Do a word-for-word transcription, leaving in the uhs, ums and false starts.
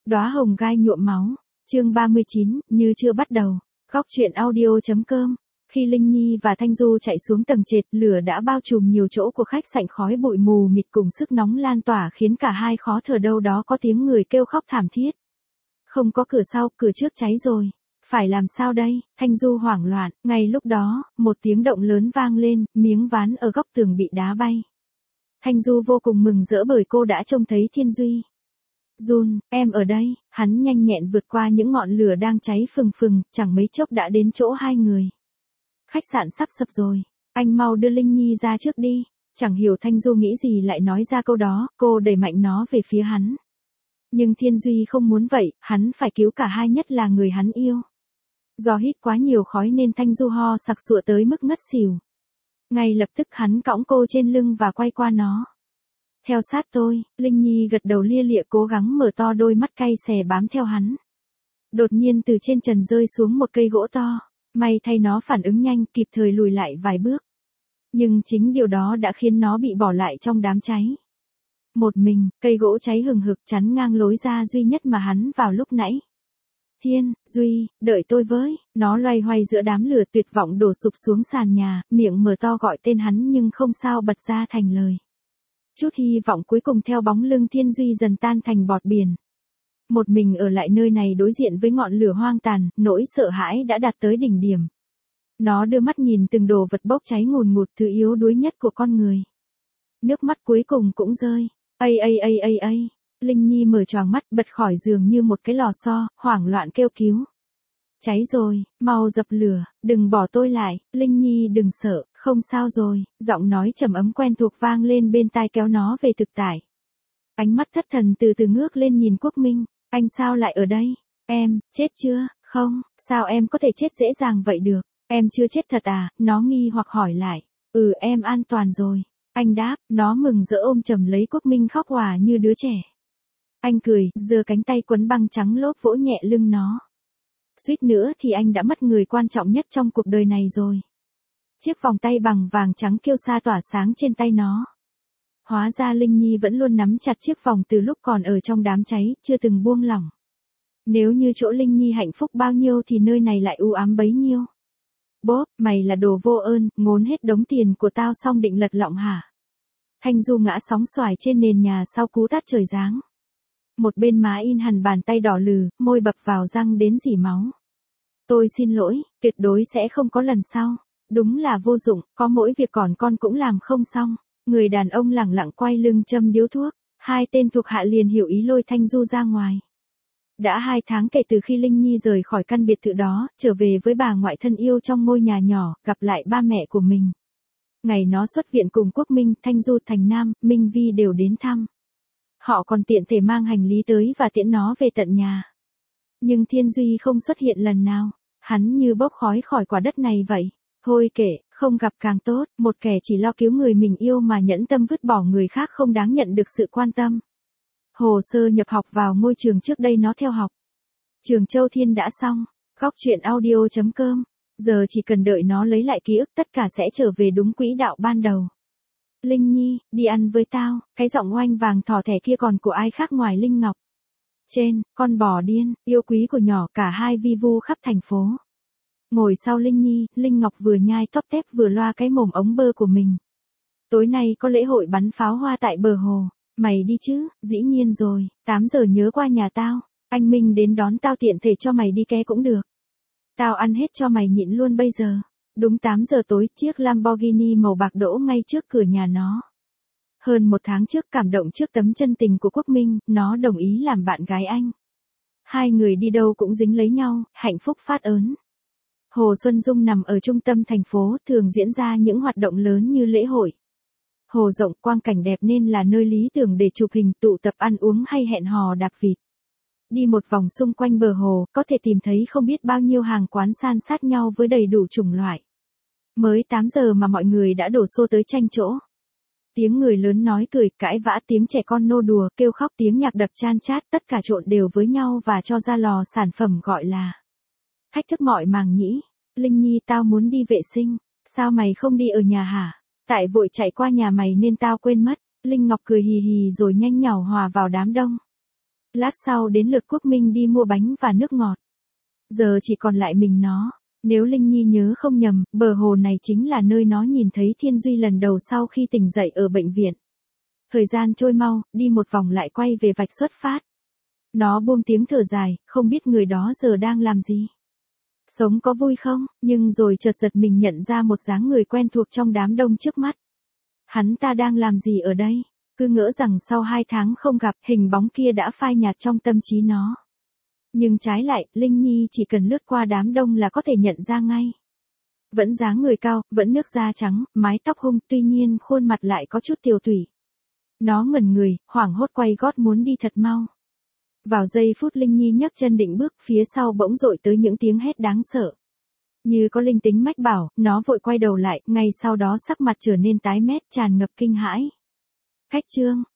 Đóa hồng gai nhuộm máu, chương ba mươi chín, như chưa bắt đầu. Góc truyện audio.com. Khi Linh Nhi và Thanh Du chạy xuống tầng trệt, lửa đã bao trùm nhiều chỗ của khách sạn, khói bụi mù mịt cùng sức nóng lan tỏa khiến cả hai khó thở, đâu đó có tiếng người kêu khóc thảm thiết. Không có cửa sau, cửa trước cháy rồi. Phải làm sao đây? Thanh Du hoảng loạn. Ngay lúc đó, một tiếng động lớn vang lên, miếng ván ở góc tường bị đá bay. Thanh Du vô cùng mừng rỡ bởi cô đã trông thấy Thiên Duy. Jun, em ở đây. Hắn nhanh nhẹn vượt qua những ngọn lửa đang cháy phừng phừng, chẳng mấy chốc đã đến chỗ hai người. Khách sạn sắp sập rồi, anh mau đưa Linh Nhi ra trước đi. Chẳng hiểu Thanh Du nghĩ gì lại nói ra câu đó, cô đẩy mạnh nó về phía hắn. Nhưng Thiên Duy không muốn vậy, hắn phải cứu cả hai, nhất là người hắn yêu. Do hít quá nhiều khói nên Thanh Du ho sặc sụa tới mức ngất xỉu. Ngay lập tức hắn cõng cô trên lưng và quay qua nó. Theo sát tôi. Linh Nhi gật đầu lia lịa, cố gắng mở to đôi mắt cay xè bám theo hắn. Đột nhiên từ trên trần rơi xuống một cây gỗ to. May thay nó phản ứng nhanh, kịp thời lùi lại vài bước. Nhưng chính điều đó đã khiến nó bị bỏ lại trong đám cháy. Một mình, cây gỗ cháy hừng hực chắn ngang lối ra duy nhất mà hắn vào lúc nãy. Thiên, Duy, đợi tôi với. Nó loay hoay giữa đám lửa, tuyệt vọng đổ sụp xuống sàn nhà, miệng mở to gọi tên hắn nhưng không sao bật ra thành lời. Chút hy vọng cuối cùng theo bóng lưng Thiên Duy dần tan thành bọt biển. Một mình ở lại nơi này đối diện với ngọn lửa hoang tàn, nỗi sợ hãi đã đạt tới đỉnh điểm. Nó đưa mắt nhìn từng đồ vật bốc cháy ngùn ngụt, thứ yếu đuối nhất của con người. Nước mắt cuối cùng cũng rơi. Ây ây ây ây ây. Linh Nhi mở choàng mắt, bật khỏi giường như một cái lò xo, hoảng loạn kêu cứu. Cháy rồi, mau dập lửa, đừng bỏ tôi lại. Linh Nhi đừng sợ, không sao rồi. Giọng nói trầm ấm quen thuộc vang lên bên tai, kéo nó về thực tại. Ánh mắt thất thần từ từ ngước lên nhìn Quốc Minh. Anh sao lại ở đây? Em, chết chưa? Không, sao em có thể chết dễ dàng vậy được? Em chưa chết thật à? Nó nghi hoặc hỏi lại. Ừ, em an toàn rồi. Anh đáp. Nó mừng rỡ ôm chầm lấy Quốc Minh, khóc òa như đứa trẻ. Anh cười, giơ cánh tay quấn băng trắng lốp vỗ nhẹ lưng nó. Suýt nữa thì anh đã mất người quan trọng nhất trong cuộc đời này rồi. Chiếc vòng tay bằng vàng trắng kiêu sa tỏa sáng trên tay nó. Hóa ra Linh Nhi vẫn luôn nắm chặt chiếc vòng từ lúc còn ở trong đám cháy, chưa từng buông lỏng. Nếu như chỗ Linh Nhi hạnh phúc bao nhiêu thì nơi này lại u ám bấy nhiêu. Bốp, mày là đồ vô ơn, ngốn hết đống tiền của tao xong định lật lọng hả? Thanh Du ngã sóng xoài trên nền nhà sau cú tát trời giáng. Một bên má in hẳn bàn tay đỏ lừ, môi bập vào răng đến rỉ máu. Tôi xin lỗi, tuyệt đối sẽ không có lần sau. Đúng là vô dụng, có mỗi việc còn con cũng làm không xong. Người đàn ông lẳng lặng quay lưng châm điếu thuốc. Hai tên thuộc hạ liền hiểu ý lôi Thanh Du ra ngoài. Đã hai tháng kể từ khi Linh Nhi rời khỏi căn biệt thự đó, trở về với bà ngoại thân yêu trong ngôi nhà nhỏ, gặp lại ba mẹ của mình. Ngày nó xuất viện cùng Quốc Minh, Thanh Du, Thành Nam, Minh Vi đều đến thăm. Họ còn tiện thể mang hành lý tới và tiễn nó về tận nhà. Nhưng Thiên Duy không xuất hiện lần nào. Hắn như bốc khói khỏi quả đất này vậy. Thôi kệ, không gặp càng tốt. Một kẻ chỉ lo cứu người mình yêu mà nhẫn tâm vứt bỏ người khác không đáng nhận được sự quan tâm. Hồ sơ nhập học vào ngôi trường trước đây nó theo học. Trường Châu Thiên đã xong. Góc truyện audio.com. Giờ chỉ cần đợi nó lấy lại ký ức, tất cả sẽ trở về đúng quỹ đạo ban đầu. Linh Nhi, đi ăn với tao. Cái giọng oanh vàng thỏ thẻ kia còn của ai khác ngoài Linh Ngọc. Trên, con bò điên, yêu quý của nhỏ, cả hai vi vu khắp thành phố. Ngồi sau Linh Nhi, Linh Ngọc vừa nhai tóp tép vừa loa cái mồm ống bơ của mình. Tối nay có lễ hội bắn pháo hoa tại bờ hồ. Mày đi chứ? Dĩ nhiên rồi, tám giờ nhớ qua nhà tao. Anh Minh đến đón tao, tiện thể cho mày đi ké cũng được. Tao ăn hết cho mày nhịn luôn bây giờ. Đúng tám giờ tối, chiếc Lamborghini màu bạc đỗ ngay trước cửa nhà nó. Hơn một tháng trước, cảm động trước tấm chân tình của Quốc Minh, nó đồng ý làm bạn gái anh. Hai người đi đâu cũng dính lấy nhau, hạnh phúc phát ớn. Hồ Xuân Dung nằm ở trung tâm thành phố, thường diễn ra những hoạt động lớn như lễ hội. Hồ rộng, quang cảnh đẹp nên là nơi lý tưởng để chụp hình, tụ tập ăn uống hay hẹn hò đạp vịt. Đi một vòng xung quanh bờ hồ, có thể tìm thấy không biết bao nhiêu hàng quán san sát nhau với đầy đủ chủng loại. Mới tám giờ mà mọi người đã đổ xô tới tranh chỗ. Tiếng người lớn nói cười, cãi vã, tiếng trẻ con nô đùa, kêu khóc, tiếng nhạc đập chan chát, tất cả trộn đều với nhau và cho ra lò sản phẩm gọi là thách thức mọi màng nhĩ. Linh Nhi, tao muốn đi vệ sinh. Sao mày không đi ở nhà hả? Tại vội chạy qua nhà mày nên tao quên mất. Linh Ngọc cười hì hì rồi nhanh nhảu hòa vào đám đông. Lát sau đến lượt Quốc Minh đi mua bánh và nước ngọt. Giờ chỉ còn lại mình nó. Nếu Linh Nhi nhớ không nhầm, bờ hồ này chính là nơi nó nhìn thấy Thiên Duy lần đầu sau khi tỉnh dậy ở bệnh viện. Thời gian trôi mau, đi một vòng lại quay về vạch xuất phát. Nó buông tiếng thở dài, không biết người đó giờ đang làm gì. Sống có vui không, nhưng rồi chợt giật mình nhận ra một dáng người quen thuộc trong đám đông trước mắt. Hắn ta đang làm gì ở đây? Cứ ngỡ rằng sau hai tháng không gặp, hình bóng kia đã phai nhạt trong tâm trí nó. Nhưng trái lại, Linh Nhi chỉ cần lướt qua đám đông là có thể nhận ra ngay. Vẫn dáng người cao, vẫn nước da trắng, mái tóc hung, tuy nhiên khuôn mặt lại có chút tiều tụy. Nó ngẩn người, hoảng hốt quay gót muốn đi thật mau. Vào giây phút Linh Nhi nhấc chân định bước, phía sau bỗng dội tới những tiếng hét đáng sợ. Như có linh tính mách bảo, nó vội quay đầu lại, ngay sau đó sắc mặt trở nên tái mét, tràn ngập kinh hãi. Khách Trương,